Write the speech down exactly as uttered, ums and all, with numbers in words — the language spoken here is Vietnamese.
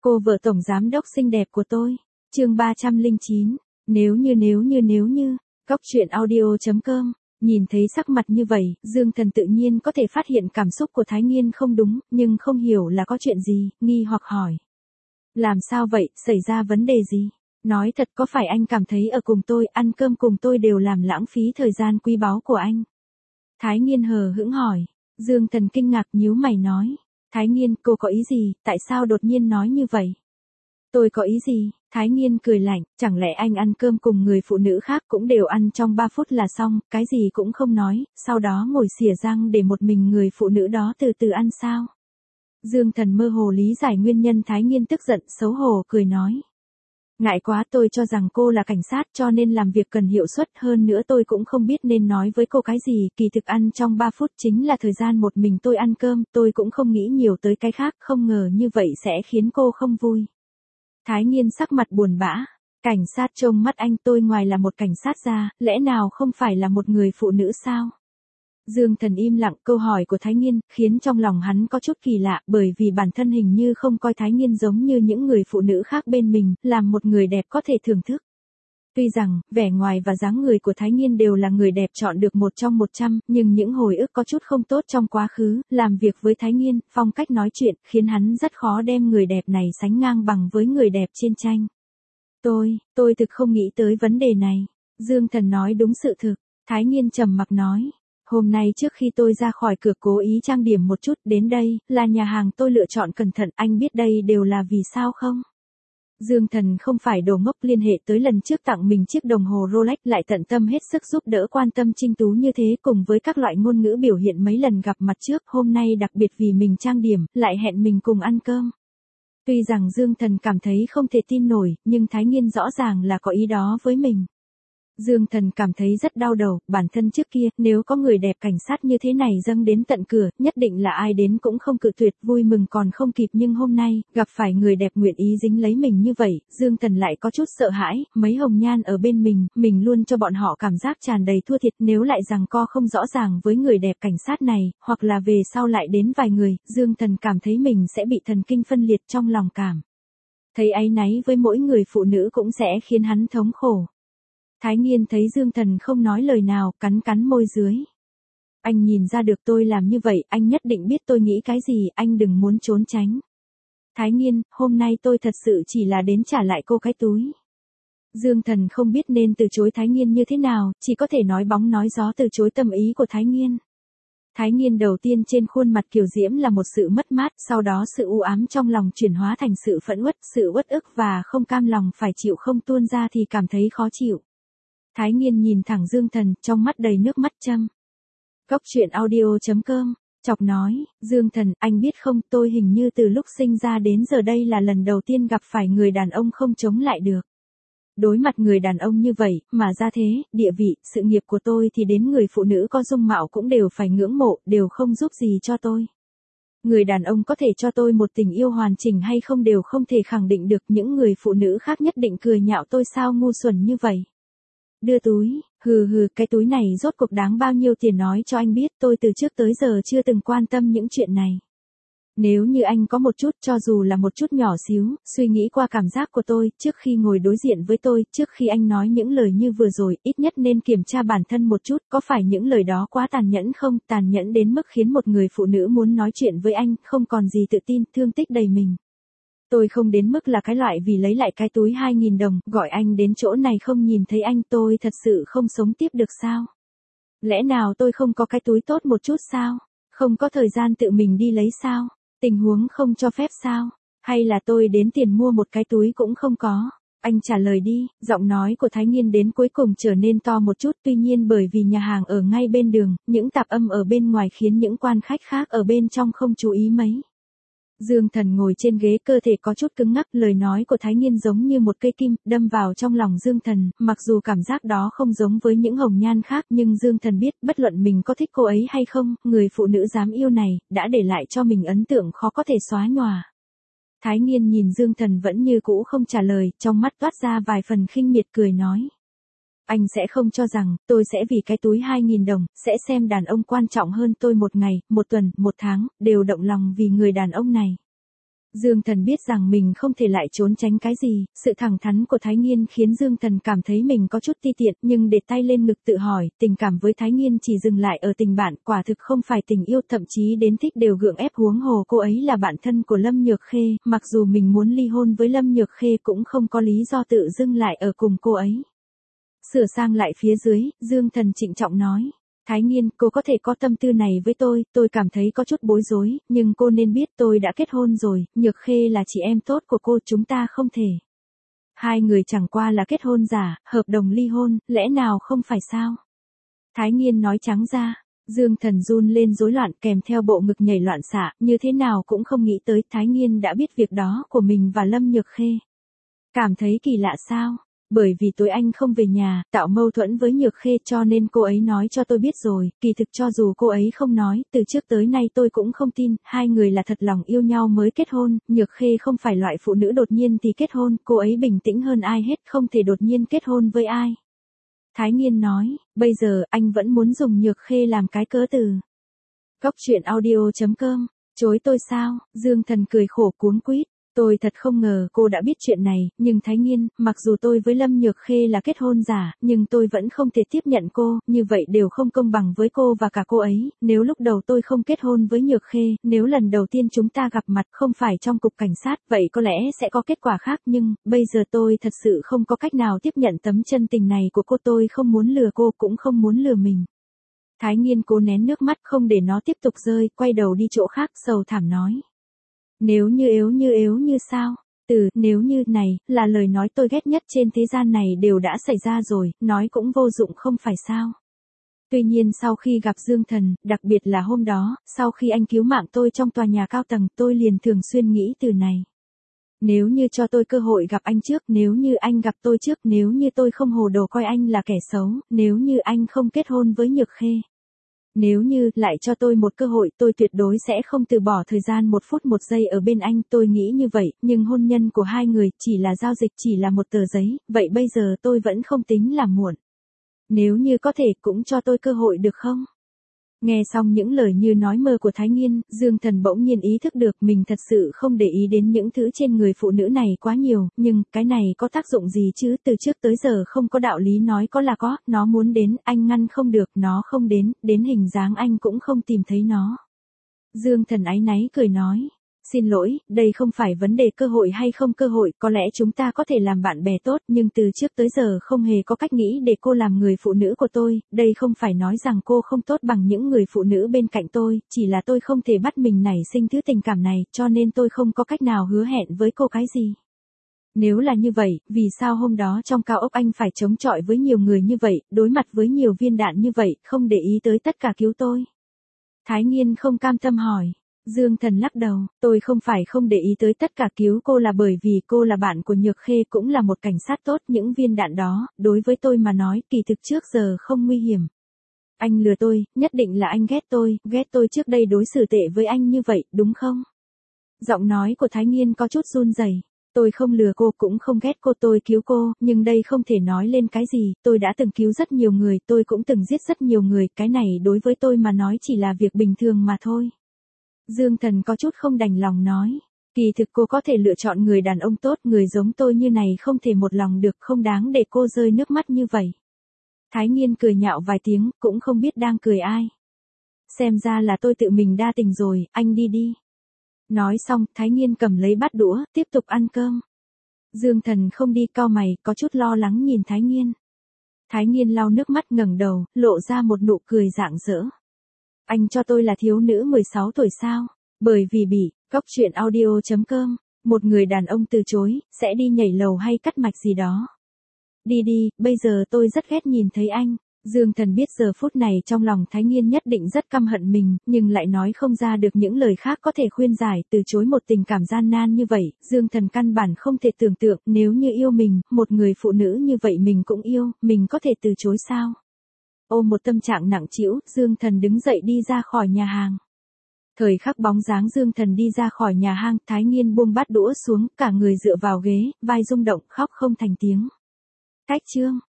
Cô vợ tổng giám đốc xinh đẹp của tôi. Chương ba trăm lẻ chín. Nếu như nếu như nếu như. Góc truyện audio chấm com. Nhìn thấy sắc mặt như vậy, Dương Thần tự nhiên có thể phát hiện cảm xúc của Thái Nghiên không đúng, nhưng không hiểu là có chuyện gì, nghi hoặc hỏi. Làm sao vậy, xảy ra vấn đề gì? Nói thật, có phải anh cảm thấy ở cùng tôi, ăn cơm cùng tôi đều làm lãng phí thời gian quý báu của anh? Thái Nghiên hờ hững hỏi. Dương Thần kinh ngạc nhíu mày nói. Thái Nghiên, cô có ý gì, tại sao đột nhiên nói như vậy? Tôi có ý gì? Thái Nghiên cười lạnh, chẳng lẽ anh ăn cơm cùng người phụ nữ khác cũng đều ăn trong ba phút là xong, cái gì cũng không nói, sau đó ngồi xỉa răng để một mình người phụ nữ đó từ từ ăn sao? Dương Thần mơ hồ lý giải nguyên nhân. Thái Nghiên tức giận xấu hổ cười nói. Ngại quá, tôi cho rằng cô là cảnh sát cho nên làm việc cần hiệu suất, hơn nữa tôi cũng không biết nên nói với cô cái gì, kỳ thực ăn trong ba phút chính là thời gian một mình tôi ăn cơm, tôi cũng không nghĩ nhiều tới cái khác, không ngờ như vậy sẽ khiến cô không vui. Thái Nghiên sắc mặt buồn bã. Cảnh sát trông mắt anh, tôi ngoài là một cảnh sát ra, lẽ nào không phải là một người phụ nữ sao? Dương Thần im lặng. Câu hỏi của Thái Nghiên khiến trong lòng hắn có chút kỳ lạ, bởi vì bản thân hình như không coi Thái Nghiên giống như những người phụ nữ khác bên mình, làm một người đẹp có thể thưởng thức. Tuy rằng, vẻ ngoài và dáng người của Thái Nghiên đều là người đẹp chọn được một trong một trăm, nhưng những hồi ức có chút không tốt trong quá khứ, làm việc với Thái Nghiên, phong cách nói chuyện, khiến hắn rất khó đem người đẹp này sánh ngang bằng với người đẹp trên tranh. Tôi, tôi thực không nghĩ tới vấn đề này. Dương Thần nói đúng sự thực. Thái Nghiên trầm mặc nói. Hôm nay trước khi tôi ra khỏi cửa cố ý trang điểm một chút, đến đây, là nhà hàng tôi lựa chọn cẩn thận, anh biết đây đều là vì sao không? Dương Thần không phải đồ ngốc, liên hệ tới lần trước tặng mình chiếc đồng hồ Rolex, lại tận tâm hết sức giúp đỡ quan tâm Trinh Tú như thế, cùng với các loại ngôn ngữ biểu hiện mấy lần gặp mặt trước, hôm nay đặc biệt vì mình trang điểm, lại hẹn mình cùng ăn cơm. Tuy rằng Dương Thần cảm thấy không thể tin nổi, nhưng Thái Nghiên rõ ràng là có ý đó với mình. Dương Thần cảm thấy rất đau đầu, bản thân trước kia, nếu có người đẹp cảnh sát như thế này dâng đến tận cửa, nhất định là ai đến cũng không cự tuyệt, vui mừng còn không kịp, nhưng hôm nay, gặp phải người đẹp nguyện ý dính lấy mình như vậy, Dương Thần lại có chút sợ hãi, mấy hồng nhan ở bên mình, mình luôn cho bọn họ cảm giác tràn đầy thua thiệt, nếu lại rằng co không rõ ràng với người đẹp cảnh sát này, hoặc là về sau lại đến vài người, Dương Thần cảm thấy mình sẽ bị thần kinh phân liệt trong lòng cảm. Thấy áy náy với mỗi người phụ nữ cũng sẽ khiến hắn thống khổ. Thái Nghiên thấy Dương Thần không nói lời nào, cắn cắn môi dưới. Anh nhìn ra được tôi làm như vậy, anh nhất định biết tôi nghĩ cái gì, anh đừng muốn trốn tránh. Thái Nghiên, hôm nay tôi thật sự chỉ là đến trả lại cô cái túi. Dương Thần không biết nên từ chối Thái Nghiên như thế nào, chỉ có thể nói bóng nói gió từ chối tâm ý của Thái Nghiên. Thái Nghiên đầu tiên trên khuôn mặt kiều diễm là một sự mất mát, sau đó sự u ám trong lòng chuyển hóa thành sự phẫn uất, sự uất ức và không cam lòng phải chịu, không tuôn ra thì cảm thấy khó chịu. Thái Nghiên nhìn thẳng Dương Thần, trong mắt đầy nước mắt châm. Góc truyện audio chấm com, chọc nói, Dương Thần, anh biết không, tôi hình như từ lúc sinh ra đến giờ đây là lần đầu tiên gặp phải người đàn ông không chống lại được. Đối mặt người đàn ông như vậy, mà ra thế, địa vị, sự nghiệp của tôi thì đến người phụ nữ có dung mạo cũng đều phải ngưỡng mộ, đều không giúp gì cho tôi. Người đàn ông có thể cho tôi một tình yêu hoàn chỉnh hay không đều không thể khẳng định được, những người phụ nữ khác nhất định cười nhạo tôi sao ngu xuẩn như vậy. Đưa túi, hừ hừ, cái túi này rốt cuộc đáng bao nhiêu tiền nói cho anh biết, tôi từ trước tới giờ chưa từng quan tâm những chuyện này. Nếu như anh có một chút, cho dù là một chút nhỏ xíu, suy nghĩ qua cảm giác của tôi, trước khi ngồi đối diện với tôi, trước khi anh nói những lời như vừa rồi, ít nhất nên kiểm tra bản thân một chút, có phải những lời đó quá tàn nhẫn không, tàn nhẫn đến mức khiến một người phụ nữ muốn nói chuyện với anh, không còn gì tự tin, thương tích đầy mình. Tôi không đến mức là cái loại vì lấy lại cái túi hai nghìn đồng, gọi anh đến chỗ này không nhìn thấy anh, tôi thật sự không sống tiếp được sao? Lẽ nào tôi không có cái túi tốt một chút sao? Không có thời gian tự mình đi lấy sao? Tình huống không cho phép sao? Hay là tôi đến tiền mua một cái túi cũng không có? Anh trả lời đi. Giọng nói của Thái Nghiên đến cuối cùng trở nên to một chút, tuy nhiên bởi vì nhà hàng ở ngay bên đường, những tạp âm ở bên ngoài khiến những quan khách khác ở bên trong không chú ý mấy. Dương Thần ngồi trên ghế, cơ thể có chút cứng ngắc, lời nói của Thái Nghiên giống như một cây kim, đâm vào trong lòng Dương Thần, mặc dù cảm giác đó không giống với những hồng nhan khác, nhưng Dương Thần biết, bất luận mình có thích cô ấy hay không, người phụ nữ dám yêu này, đã để lại cho mình ấn tượng khó có thể xóa nhòa. Thái Nghiên nhìn Dương Thần vẫn như cũ không trả lời, trong mắt toát ra vài phần khinh miệt cười nói. Anh sẽ không cho rằng, tôi sẽ vì cái túi hai nghìn đồng, sẽ xem đàn ông quan trọng hơn tôi một ngày, một tuần, một tháng, đều động lòng vì người đàn ông này. Dương Thần biết rằng mình không thể lại trốn tránh cái gì, sự thẳng thắn của Thái Nghiên khiến Dương Thần cảm thấy mình có chút ti tiện, nhưng để tay lên ngực tự hỏi, tình cảm với Thái Nghiên chỉ dừng lại ở tình bạn, quả thực không phải tình yêu, thậm chí đến thích đều gượng ép, huống hồ cô ấy là bạn thân của Lâm Nhược Khê, mặc dù mình muốn ly hôn với Lâm Nhược Khê cũng không có lý do tự dưng lại ở cùng cô ấy. Sửa sang lại phía dưới, Dương Thần trịnh trọng nói. Thái Nghiên, cô có thể có tâm tư này với tôi, tôi cảm thấy có chút bối rối, nhưng cô nên biết tôi đã kết hôn rồi, Nhược Khê là chị em tốt của cô, chúng ta không thể. Hai người chẳng qua là kết hôn giả, hợp đồng ly hôn, lẽ nào không phải sao? Thái Nghiên nói trắng ra. Dương Thần run lên rối loạn kèm theo bộ ngực nhảy loạn xạ, như thế nào cũng không nghĩ tới Thái Nghiên đã biết việc đó của mình và Lâm Nhược Khê. Cảm thấy kỳ lạ sao? Bởi vì tối anh không về nhà, tạo mâu thuẫn với Nhược Khê cho nên cô ấy nói cho tôi biết rồi, kỳ thực cho dù cô ấy không nói, từ trước tới nay tôi cũng không tin, hai người là thật lòng yêu nhau mới kết hôn, Nhược Khê không phải loại phụ nữ đột nhiên thì kết hôn, cô ấy bình tĩnh hơn ai hết, không thể đột nhiên kết hôn với ai. Thái Nghiên nói, bây giờ anh vẫn muốn dùng Nhược Khê làm cái cớ từ. Cóc truyện audio chấm com, chối tôi sao? Dương Thần cười khổ cuống quýt. Tôi thật không ngờ cô đã biết chuyện này, nhưng Thái Nghiên, mặc dù tôi với Lâm Nhược Khê là kết hôn giả, nhưng tôi vẫn không thể tiếp nhận cô, như vậy đều không công bằng với cô và cả cô ấy, nếu lúc đầu tôi không kết hôn với Nhược Khê, nếu lần đầu tiên chúng ta gặp mặt không phải trong cục cảnh sát, vậy có lẽ sẽ có kết quả khác, nhưng, bây giờ tôi thật sự không có cách nào tiếp nhận tấm chân tình này của cô, tôi không muốn lừa cô cũng không muốn lừa mình. Thái Nghiên cố nén nước mắt không để nó tiếp tục rơi, quay đầu đi chỗ khác, sầu thảm nói. Nếu như ếu như ếu như sao? Từ nếu như này, là lời nói tôi ghét nhất trên thế gian này đều đã xảy ra rồi, nói cũng vô dụng không phải sao? Tuy nhiên sau khi gặp Dương Thần, đặc biệt là hôm đó, sau khi anh cứu mạng tôi trong tòa nhà cao tầng, tôi liền thường xuyên nghĩ từ này. Nếu như cho tôi cơ hội gặp anh trước, nếu như anh gặp tôi trước, nếu như tôi không hồ đồ coi anh là kẻ xấu, nếu như anh không kết hôn với Nhược Khê. Nếu như lại cho tôi một cơ hội, tôi tuyệt đối sẽ không từ bỏ thời gian một phút một giây ở bên anh, tôi nghĩ như vậy, nhưng hôn nhân của hai người chỉ là giao dịch, chỉ là một tờ giấy, vậy bây giờ tôi vẫn không tính là muộn. Nếu như có thể cũng cho tôi cơ hội được không? Nghe xong những lời như nói mơ của Thái Nghiên, Dương Thần bỗng nhiên ý thức được mình thật sự không để ý đến những thứ trên người phụ nữ này quá nhiều, nhưng cái này có tác dụng gì chứ, từ trước tới giờ không có đạo lý nói có là có, nó muốn đến, anh ngăn không được, nó không đến, đến hình dáng anh cũng không tìm thấy nó. Dương Thần áy náy cười nói. Xin lỗi, đây không phải vấn đề cơ hội hay không cơ hội, có lẽ chúng ta có thể làm bạn bè tốt, nhưng từ trước tới giờ không hề có cách nghĩ để cô làm người phụ nữ của tôi, đây không phải nói rằng cô không tốt bằng những người phụ nữ bên cạnh tôi, chỉ là tôi không thể bắt mình nảy sinh thứ tình cảm này, cho nên tôi không có cách nào hứa hẹn với cô cái gì. Nếu là như vậy, vì sao hôm đó trong cao ốc anh phải chống chọi với nhiều người như vậy, đối mặt với nhiều viên đạn như vậy, không để ý tới tất cả cứu tôi? Thái Nghiên không cam tâm hỏi. Dương Thần lắc đầu, tôi không phải không để ý tới tất cả cứu cô là bởi vì cô là bạn của Nhược Khê cũng là một cảnh sát tốt, những viên đạn đó, đối với tôi mà nói, kỳ thực trước giờ không nguy hiểm. Anh lừa tôi, nhất định là anh ghét tôi, ghét tôi trước đây đối xử tệ với anh như vậy, đúng không? Giọng nói của Thái Nghiên có chút run rẩy. Tôi không lừa cô cũng không ghét cô, tôi cứu cô, nhưng đây không thể nói lên cái gì, tôi đã từng cứu rất nhiều người, tôi cũng từng giết rất nhiều người, cái này đối với tôi mà nói chỉ là việc bình thường mà thôi. Dương Thần có chút không đành lòng nói, kỳ thực cô có thể lựa chọn người đàn ông tốt, người giống tôi như này không thể một lòng được, không đáng để cô rơi nước mắt như vậy. Thái Nghiên cười nhạo vài tiếng, cũng không biết đang cười ai. Xem ra là tôi tự mình đa tình rồi, anh đi đi. Nói xong, Thái Nghiên cầm lấy bát đũa, tiếp tục ăn cơm. Dương Thần không đi, cau mày, có chút lo lắng nhìn Thái Nghiên. Thái Nghiên lau nước mắt ngẩng đầu, lộ ra một nụ cười rạng rỡ. Anh cho tôi là thiếu nữ mười sáu tuổi sao? Bởi vì bị, cóc truyện audio chấm com, một người đàn ông từ chối, sẽ đi nhảy lầu hay cắt mạch gì đó. Đi đi, bây giờ tôi rất ghét nhìn thấy anh. Dương Thần biết giờ phút này trong lòng Thái Nghiên nhất định rất căm hận mình, nhưng lại nói không ra được những lời khác có thể khuyên giải, từ chối một tình cảm gian nan như vậy, Dương Thần căn bản không thể tưởng tượng, nếu như yêu mình, một người phụ nữ như vậy mình cũng yêu, mình có thể từ chối sao? Ôm một tâm trạng nặng trĩu, Dương Thần đứng dậy đi ra khỏi nhà hàng. Thời khắc bóng dáng Dương Thần đi ra khỏi nhà hàng, Thái Nghiên buông bát đũa xuống, cả người dựa vào ghế, vai rung động, khóc không thành tiếng. Cách chương